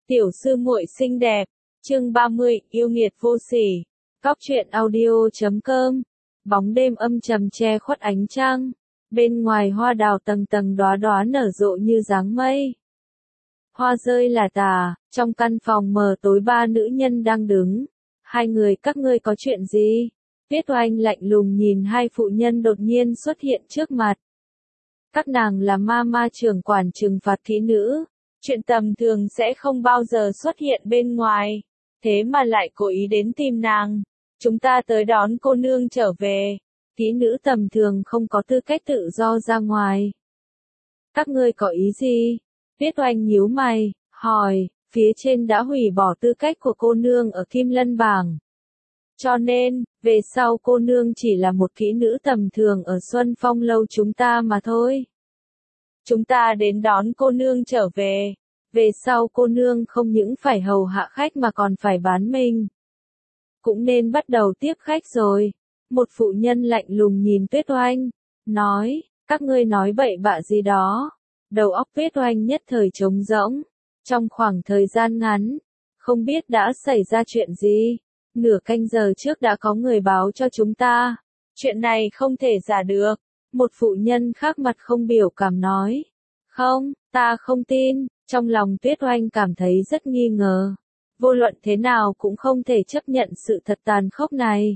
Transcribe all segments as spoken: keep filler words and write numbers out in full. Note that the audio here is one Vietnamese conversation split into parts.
Tiểu sư muội xinh đẹp, chương ba mươi, yêu nghiệt vô sỉ. Cóc truyện audio chấm com. Bóng đêm âm trầm che khuất ánh trăng, bên ngoài hoa đào tầng tầng đóa đóa nở rộ như dáng mây. Hoa rơi là tà, trong căn phòng mờ tối ba nữ nhân đang đứng. Hai người các ngươi có chuyện gì? Tuyết Oanh lạnh lùng nhìn hai phụ nhân đột nhiên xuất hiện trước mặt. Các nàng là ma ma trưởng quản trừng phạt kỹ nữ. Chuyện tầm thường sẽ không bao giờ xuất hiện bên ngoài, thế mà lại cố ý đến tìm nàng. Chúng ta tới đón cô nương trở về. Kỹ nữ tầm thường không có tư cách tự do ra ngoài. Các ngươi có ý gì? Tuyết Oanh nhíu mày, hỏi, phía trên đã hủy bỏ tư cách của cô nương ở Kim Lân bảng. Cho nên, về sau cô nương chỉ là một kỹ nữ tầm thường ở Xuân Phong lâu chúng ta mà thôi. Chúng ta đến đón cô nương trở về. Về sau cô nương không những phải hầu hạ khách mà còn phải bán mình. Cũng nên bắt đầu tiếp khách rồi. Một phụ nhân lạnh lùng nhìn Tuyết Oanh, nói, các ngươi nói bậy bạ gì đó. Đầu óc Tuyết Oanh nhất thời trống rỗng. Trong khoảng thời gian ngắn, không biết đã xảy ra chuyện gì. Nửa canh giờ trước đã có người báo cho chúng ta. Chuyện này không thể giả được. Một phụ nhân khác mặt không biểu cảm nói. Không, ta không tin. Trong lòng Tuyết Oanh cảm thấy rất nghi ngờ. Vô luận thế nào cũng không thể chấp nhận sự thật tàn khốc này.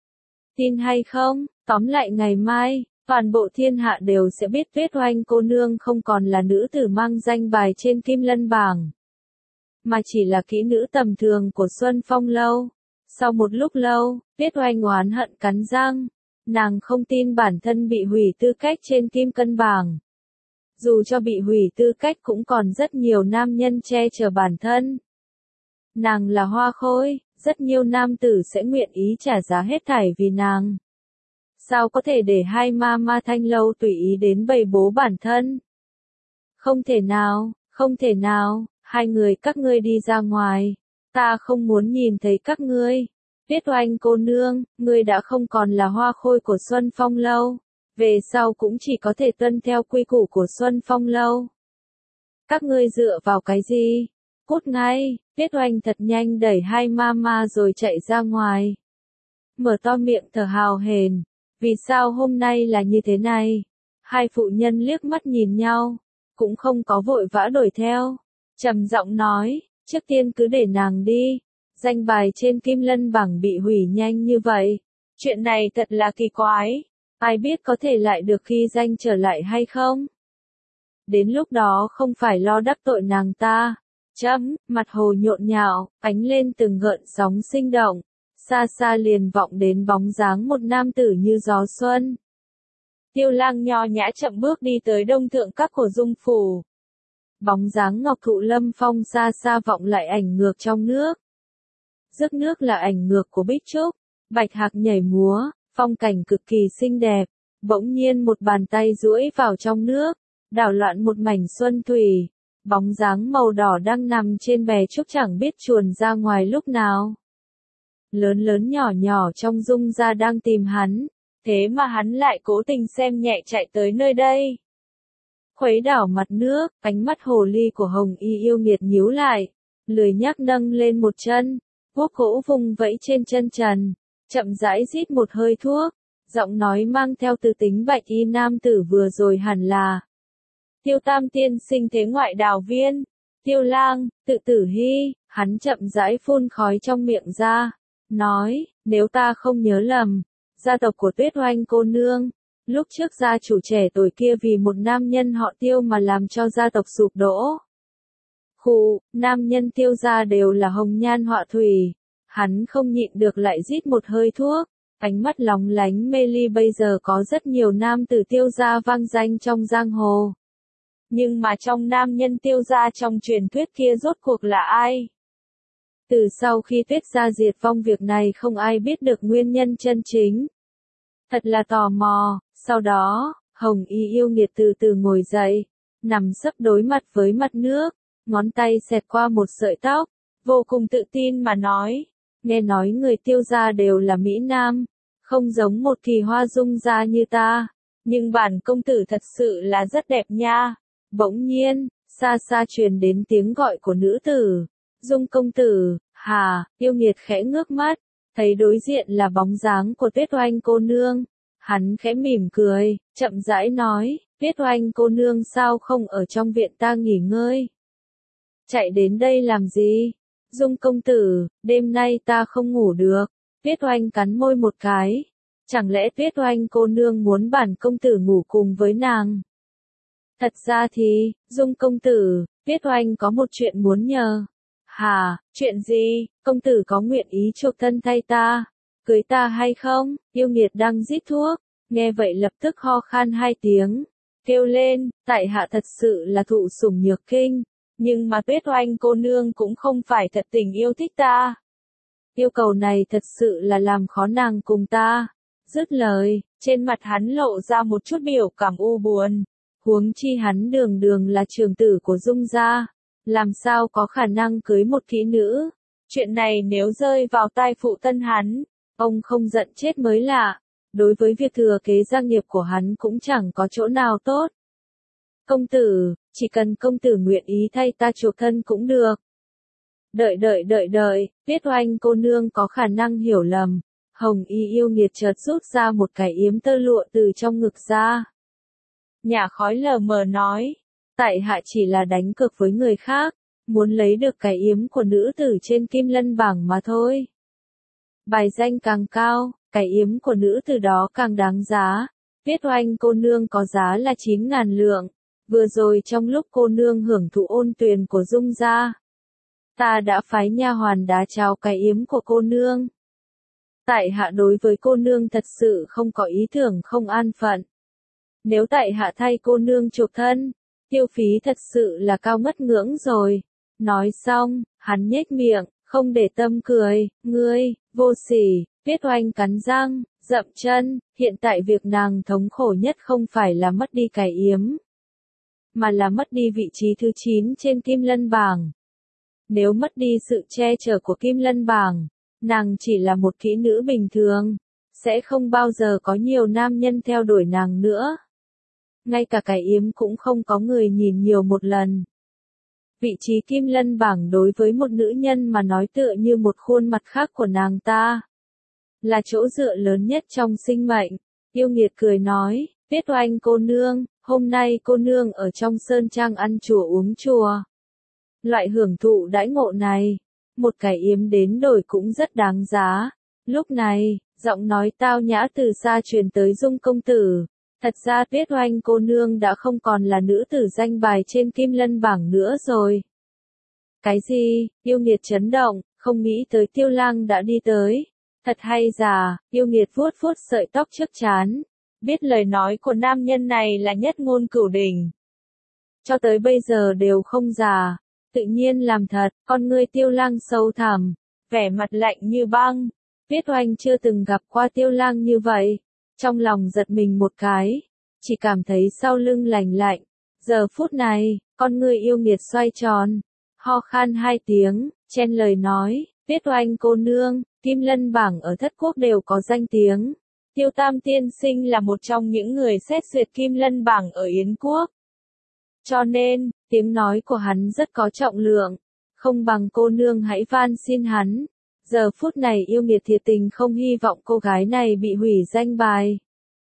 Tin hay không, tóm lại ngày mai, toàn bộ thiên hạ đều sẽ biết Tuyết Oanh cô nương không còn là nữ tử mang danh bài trên Kim Lân bảng. Mà chỉ là kỹ nữ tầm thường của Xuân Phong lâu. Sau một lúc lâu, Tuyết Oanh oán hận cắn răng. Nàng không tin bản thân bị hủy tư cách trên Kim Cân bảng. Dù cho bị hủy tư cách cũng còn rất nhiều nam nhân che chở bản thân. Nàng là hoa khôi, rất nhiều nam tử sẽ nguyện ý trả giá hết thảy vì nàng. Sao có thể để hai ma ma thanh lâu tùy ý đến bày bố bản thân? Không thể nào, không thể nào, hai người các ngươi đi ra ngoài. Ta không muốn nhìn thấy các ngươi. Tuyết Oanh cô nương, ngươi đã không còn là hoa khôi của Xuân Phong lâu. Về sau cũng chỉ có thể tuân theo quy củ của Xuân Phong lâu. Các ngươi dựa vào cái gì? Cút ngay, Tuyết Oanh thật nhanh đẩy hai ma ma rồi chạy ra ngoài. Mở to miệng thở hào hển. Vì sao hôm nay là như thế này? Hai phụ nhân liếc mắt nhìn nhau, cũng không có vội vã đuổi theo. Trầm giọng nói, trước tiên cứ để nàng đi. Danh bài trên Kim Lân bảng bị hủy nhanh như vậy. Chuyện này thật là kỳ quái. Ai biết có thể lại được khi danh trở lại hay không? Đến lúc đó không phải lo đắc tội nàng ta. Chấm, mặt hồ nhộn nhạo, ánh lên từng gợn sóng sinh động. Xa xa liền vọng đến bóng dáng một nam tử như gió xuân. Tiêu Lang nho nhã chậm bước đi tới đông thượng các của dung phủ. Bóng dáng ngọc thụ lâm phong xa xa vọng lại ảnh ngược trong nước. Rước nước là ảnh ngược của Bích Trúc. Bạch hạc nhảy múa. Phong cảnh cực kỳ xinh đẹp, bỗng nhiên một bàn tay duỗi vào trong nước, đảo loạn một mảnh xuân thủy, bóng dáng màu đỏ đang nằm trên bè trúc chẳng biết chuồn ra ngoài lúc nào. Lớn lớn nhỏ nhỏ trong dung ra đang tìm hắn, thế mà hắn lại cố tình xem nhẹ chạy tới nơi đây. Khuấy đảo mặt nước, ánh mắt hồ ly của Hồng Y yêu nghiệt nhíu lại, lười nhác nâng lên một chân, guốc gỗ vùng vẫy trên chân trần. Chậm rãi rít một hơi thuốc, giọng nói mang theo từ tính bạch y nam tử vừa rồi hẳn là Tiêu Tam tiên sinh thế ngoại đào viên, Tiêu Lang, tự tử hy, hắn chậm rãi phun khói trong miệng ra, nói, nếu ta không nhớ lầm, gia tộc của Tuyết Oanh cô nương, lúc trước gia chủ trẻ tuổi kia vì một nam nhân họ Tiêu mà làm cho gia tộc sụp đổ. Khụ, nam nhân Tiêu gia đều là hồng nhan họa thủy. Hắn không nhịn được lại rít một hơi thuốc, ánh mắt lóng lánh mê ly bây giờ có rất nhiều nam tử Tiêu gia vang danh trong giang hồ. Nhưng mà trong nam nhân Tiêu gia trong truyền thuyết kia rốt cuộc là ai? Từ sau khi Tuyết gia diệt vong việc này không ai biết được nguyên nhân chân chính. Thật là tò mò, sau đó, Hồng Y yêu nghiệt từ từ ngồi dậy, nằm sấp đối mặt với mặt nước, ngón tay xẹt qua một sợi tóc, vô cùng tự tin mà nói. Nghe nói người Tiêu gia đều là Mỹ Nam, không giống một kỳ hoa dung gia như ta, nhưng bản công tử thật sự là rất đẹp nha. Bỗng nhiên, xa xa truyền đến tiếng gọi của nữ tử, Dung công tử, hà, yêu nghiệt khẽ ngước mắt, thấy đối diện là bóng dáng của Tuyết Oanh cô nương. Hắn khẽ mỉm cười, chậm rãi nói, Tuyết Oanh cô nương sao không ở trong viện ta nghỉ ngơi? Chạy đến đây làm gì? Dung công tử, đêm nay ta không ngủ được. Tuyết Oanh cắn môi một cái. Chẳng lẽ Tuyết Oanh cô nương muốn bản công tử ngủ cùng với nàng? Thật ra thì, Dung công tử, Tuyết Oanh có một chuyện muốn nhờ. Hà, chuyện gì? Công tử có nguyện ý chuộc thân thay ta, cưới ta hay không? Yêu nghiệt đang rít thuốc, nghe vậy lập tức ho khan hai tiếng, kêu lên, tại hạ thật sự là thụ sủng nhược kinh, nhưng mà Tuyết Oanh cô nương cũng không phải thật tình yêu thích ta. Yêu cầu này thật sự là làm khó nàng cùng ta. Dứt lời, trên mặt hắn lộ ra một chút biểu cảm u buồn. Huống chi hắn đường đường là trưởng tử của Dung gia, làm sao có khả năng cưới một kỹ nữ. Chuyện này nếu rơi vào tai phụ thân hắn, ông không giận chết mới lạ. Đối với việc thừa kế gia nghiệp của hắn cũng chẳng có chỗ nào tốt. Công tử, chỉ cần công tử nguyện ý thay ta chuộc thân cũng được. Đợi đợi đợi đợi, Tuyết Oanh cô nương có khả năng hiểu lầm. Hồng Y yêu nghiệt chợt rút ra một cái yếm tơ lụa từ trong ngực ra. Nhả khói lờ mờ nói, tại hạ chỉ là đánh cược với người khác, muốn lấy được cái yếm của nữ tử trên kim lân bảng mà thôi. Bài danh càng cao, cái yếm của nữ tử đó càng đáng giá. Tuyết Oanh cô nương có giá là chín ngàn lượng. Vừa rồi trong lúc cô nương hưởng thụ ôn tuyền của Dung gia, ta đã phái nha hoàn đá trao cái yếm của cô nương. Tại hạ đối với cô nương thật sự không có ý tưởng không an phận. Nếu tại hạ thay cô nương chuộc thân, tiêu phí thật sự là cao ngất ngưỡng rồi. Nói xong, hắn nhếch miệng, không để tâm cười, ngươi, vô sỉ. Tuyết Oanh cắn răng, dậm chân, hiện tại việc nàng thống khổ nhất không phải là mất đi cái yếm, mà là mất đi vị trí thứ chín trên kim lân bảng. Nếu mất đi sự che chở của kim lân bảng, nàng chỉ là một kỹ nữ bình thường, sẽ không bao giờ có nhiều nam nhân theo đuổi nàng nữa. Ngay cả cái yếm cũng không có người nhìn nhiều một lần. Vị trí kim lân bảng đối với một nữ nhân mà nói tựa như một khuôn mặt khác của nàng ta, là chỗ dựa lớn nhất trong sinh mệnh. Yêu nghiệt cười nói, Tuyết Oanh cô nương, hôm nay cô nương ở trong sơn trang ăn chùa uống chùa. Loại hưởng thụ đãi ngộ này, một cái yếm đến đổi cũng rất đáng giá. Lúc này, giọng nói tao nhã từ xa truyền tới Dung công tử. Thật ra Tuyết Oanh cô nương đã không còn là nữ tử danh bài trên kim lân bảng nữa rồi. Cái gì? Yêu nghiệt chấn động, không nghĩ tới Tiêu Lang đã đi tới. Thật hay già, yêu nghiệt vuốt vuốt sợi tóc trước trán. Biết lời nói của nam nhân này là nhất ngôn cửu đỉnh. Cho tới bây giờ đều không già. Tự nhiên làm thật, con ngươi Tiêu Lang sâu thẳm, vẻ mặt lạnh như băng. Tuyết Oanh chưa từng gặp qua Tiêu Lang như vậy. Trong lòng giật mình một cái, chỉ cảm thấy sau lưng lạnh lạnh. Giờ phút này, con ngươi yêu nghiệt xoay tròn, ho khan hai tiếng, chen lời nói, Tuyết Oanh cô nương, kim lân bảng ở thất quốc đều có danh tiếng. Tiêu Tam tiên sinh là một trong những người xét duyệt kim lân bảng ở Yến quốc. Cho nên, tiếng nói của hắn rất có trọng lượng, không bằng cô nương hãy van xin hắn. Giờ phút này yêu nghiệt thiệt tình không hy vọng cô gái này bị hủy danh bài.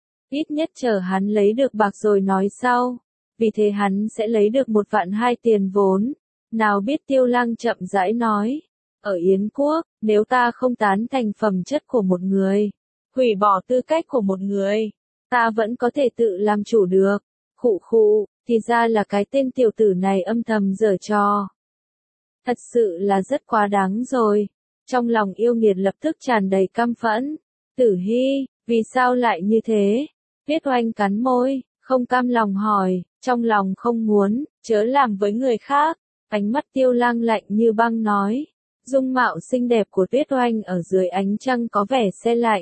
Ít nhất chờ hắn lấy được bạc rồi nói sau. Vì thế hắn sẽ lấy được một vạn hai tiền vốn. Nào biết Tiêu Lang chậm rãi nói. Ở Yến quốc, nếu ta không tán thành phẩm chất của một người, hủy bỏ tư cách của một người, ta vẫn có thể tự làm chủ được. Khụ khụ, thì ra là cái tên tiểu tử này âm thầm giở trò. Thật sự là rất quá đáng rồi. Trong lòng yêu nghiệt lập tức tràn đầy căm phẫn. Tử Hy, vì sao lại như thế? Tuyết Oanh cắn môi, không cam lòng hỏi, trong lòng không muốn, chớ làm với người khác. Ánh mắt Tiêu Lang lạnh như băng nói. Dung mạo xinh đẹp của Tuyết Oanh ở dưới ánh trăng có vẻ se lạnh.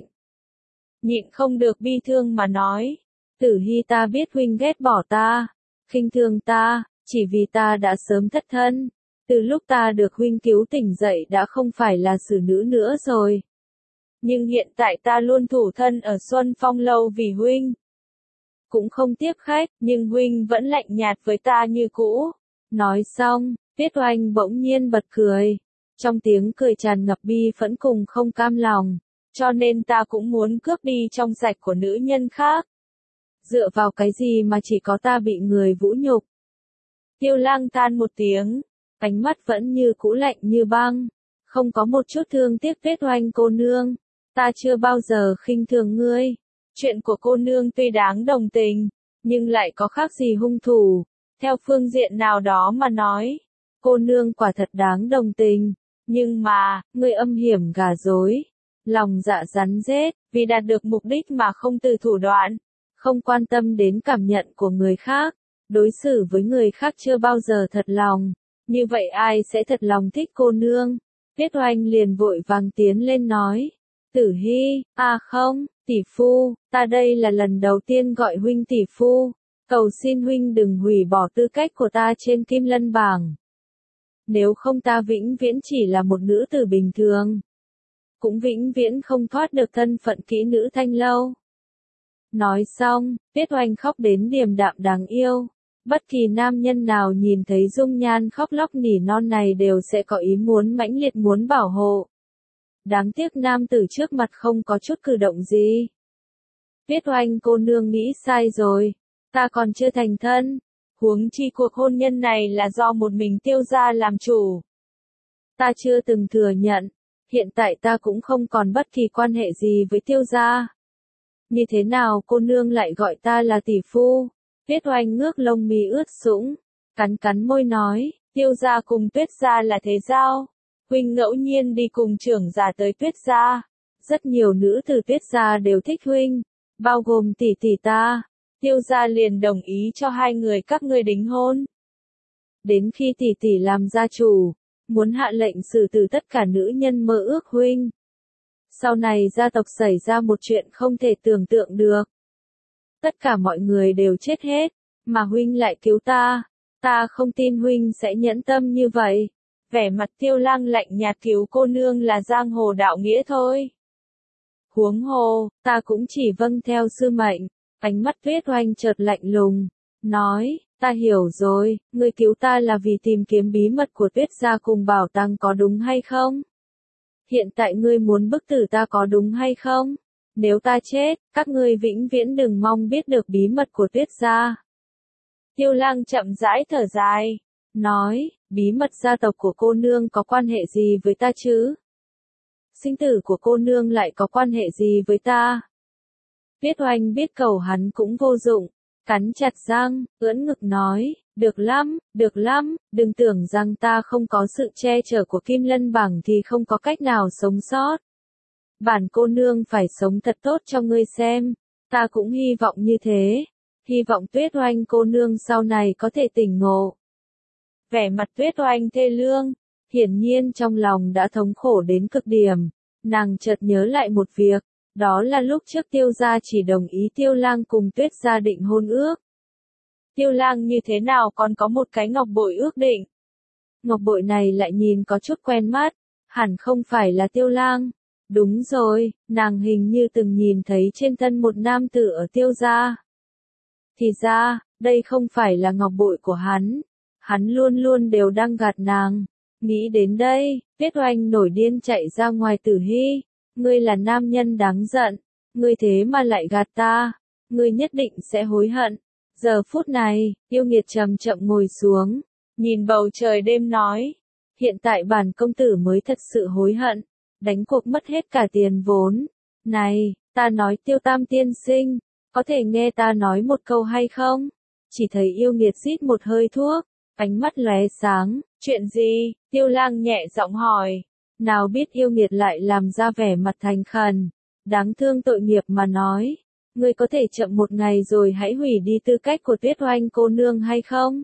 Nhịn không được bi thương mà nói. Tử Hy ta biết huynh ghét bỏ ta, khinh thường ta, chỉ vì ta đã sớm thất thân. Từ lúc ta được huynh cứu tỉnh dậy đã không phải là xử nữ nữa rồi. Nhưng hiện tại ta luôn thủ thân ở Xuân Phong Lâu vì huynh. Cũng không tiếp khách, nhưng huynh vẫn lạnh nhạt với ta như cũ. Nói xong, Tuyết Oanh bỗng nhiên bật cười. Trong tiếng cười tràn ngập bi phẫn cùng không cam lòng. Cho nên ta cũng muốn cướp đi trong sạch của nữ nhân khác. Dựa vào cái gì mà chỉ có ta bị người vũ nhục? Tiêu Lang than một tiếng, ánh mắt vẫn như cũ lạnh như băng, không có một chút thương tiếc. Tuyết Oanh cô nương, ta chưa bao giờ khinh thường ngươi. Chuyện của cô nương tuy đáng đồng tình, nhưng lại có khác gì hung thủ. Theo phương diện nào đó mà nói, cô nương quả thật đáng đồng tình, nhưng mà, ngươi âm hiểm gà dối, lòng dạ rắn rết, vì đạt được mục đích mà không từ thủ đoạn, không quan tâm đến cảm nhận của người khác, đối xử với người khác chưa bao giờ thật lòng, như vậy ai sẽ thật lòng thích cô nương? Tuyết Oanh liền vội vàng tiến lên nói, Tử Hy, à không, tỷ phu, ta đây là lần đầu tiên gọi huynh tỷ phu, cầu xin huynh đừng hủy bỏ tư cách của ta trên Kim Lân bảng. Nếu không ta vĩnh viễn chỉ là một nữ tử bình thường, cũng vĩnh viễn không thoát được thân phận kỹ nữ Thanh Lâu. Nói xong, Tuyết Oanh khóc đến điềm đạm đáng yêu. Bất kỳ nam nhân nào nhìn thấy dung nhan khóc lóc nỉ non này đều sẽ có ý muốn mãnh liệt muốn bảo hộ. Đáng tiếc nam tử trước mặt không có chút cử động gì. Tuyết Oanh cô nương nghĩ sai rồi, ta còn chưa thành thân, huống chi cuộc hôn nhân này là do một mình Tiêu gia làm chủ. Ta chưa từng thừa nhận, hiện tại ta cũng không còn bất kỳ quan hệ gì với Tiêu gia. Như thế nào cô nương lại gọi ta là tỷ phu? Tuyết Oanh ngước lông mi ướt sũng, cắn cắn môi nói, Tiêu gia cùng Tuyết gia là thế giao. Huynh ngẫu nhiên đi cùng trưởng giả tới Tuyết gia. Rất nhiều nữ từ Tuyết gia đều thích huynh, bao gồm tỷ tỷ ta. Tiêu gia liền đồng ý cho hai người các ngươi đính hôn. Đến khi tỷ tỷ làm gia chủ, muốn hạ lệnh xử tử tất cả nữ nhân mơ ước huynh. Sau này gia tộc xảy ra một chuyện không thể tưởng tượng được. Tất cả mọi người đều chết hết, mà huynh lại cứu ta. Ta không tin huynh sẽ nhẫn tâm như vậy. Vẻ mặt Tiêu Lang lạnh nhạt, cứu cô nương là giang hồ đạo nghĩa thôi. Huống hồ, ta cũng chỉ vâng theo sư mệnh. Ánh mắt Tuyết Oanh chợt lạnh lùng, nói, ta hiểu rồi, ngươi cứu ta là vì tìm kiếm bí mật của Tuyết gia cùng bảo tàng có đúng hay không? Hiện tại ngươi muốn bức tử ta có đúng hay không? Nếu ta chết, các ngươi vĩnh viễn đừng mong biết được bí mật của Tuyết gia. Tiêu Lang chậm rãi thở dài, nói, bí mật gia tộc của cô nương có quan hệ gì với ta chứ? Sinh tử của cô nương lại có quan hệ gì với ta? Tuyết Oanh biết cầu hắn cũng vô dụng, cắn chặt răng, ưỡn ngực nói, được lắm, được lắm, đừng tưởng rằng ta không có sự che chở của Kim Lân bảng thì không có cách nào sống sót. Bản cô nương phải sống thật tốt cho ngươi xem, ta cũng hy vọng như thế, hy vọng Tuyết Oanh cô nương sau này có thể tỉnh ngộ. Vẻ mặt Tuyết Oanh thê lương, hiển nhiên trong lòng đã thống khổ đến cực điểm, nàng chợt nhớ lại một việc. Đó là lúc trước Tiêu gia chỉ đồng ý Tiêu Lang cùng Tuyết gia định hôn ước. Tiêu Lang như thế nào còn có một cái ngọc bội ước định? Ngọc bội này lại nhìn có chút quen mắt, hẳn không phải là Tiêu Lang. Đúng rồi, nàng hình như từng nhìn thấy trên thân một nam tử ở Tiêu gia. Thì ra, đây không phải là ngọc bội của hắn. Hắn luôn luôn đều đang gạt nàng. Nghĩ đến đây, Tuyết Oanh nổi điên chạy ra ngoài. Tử Hy, ngươi là nam nhân đáng giận, ngươi thế mà lại gạt ta, ngươi nhất định sẽ hối hận. Giờ phút này, yêu nghiệt chậm chậm ngồi xuống, nhìn bầu trời đêm nói, hiện tại bản công tử mới thật sự hối hận, đánh cuộc mất hết cả tiền vốn. Này, ta nói Tiêu Tam tiên sinh, có thể nghe ta nói một câu hay không? Chỉ thấy yêu nghiệt rít một hơi thuốc, ánh mắt lóe sáng, chuyện gì? Tiêu Lang nhẹ giọng hỏi. Nào biết yêu nghiệt lại làm ra vẻ mặt thành khẩn, đáng thương tội nghiệp mà nói, ngươi có thể chậm một ngày rồi hãy hủy đi tư cách của Tuyết Oanh cô nương hay không?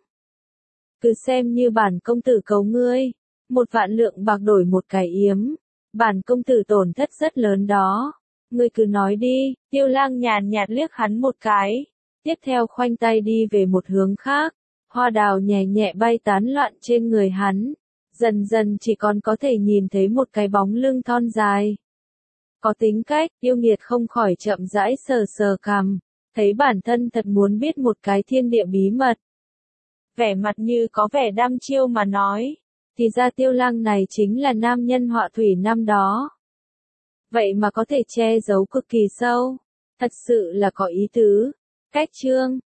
Cứ xem như bản công tử cầu ngươi, một vạn lượng bạc đổi một cái yếm, bản công tử tổn thất rất lớn đó, ngươi cứ nói đi. Tiêu Lang nhàn nhạt liếc hắn một cái, tiếp theo khoanh tay đi về một hướng khác, hoa đào nhẹ nhẹ bay tán loạn trên người hắn. Dần dần chỉ còn có thể nhìn thấy một cái bóng lưng thon dài. Có tính cách, yêu nghiệt không khỏi chậm rãi sờ sờ cằm, thấy bản thân thật muốn biết một cái thiên địa bí mật. vẻ mặt như có vẻ đăm chiêu mà nói. Thì ra Tiêu Lang này chính là nam nhân họa thủy năm đó. Vậy mà có thể che giấu cực kỳ sâu. Thật sự là có ý tứ. Cách chương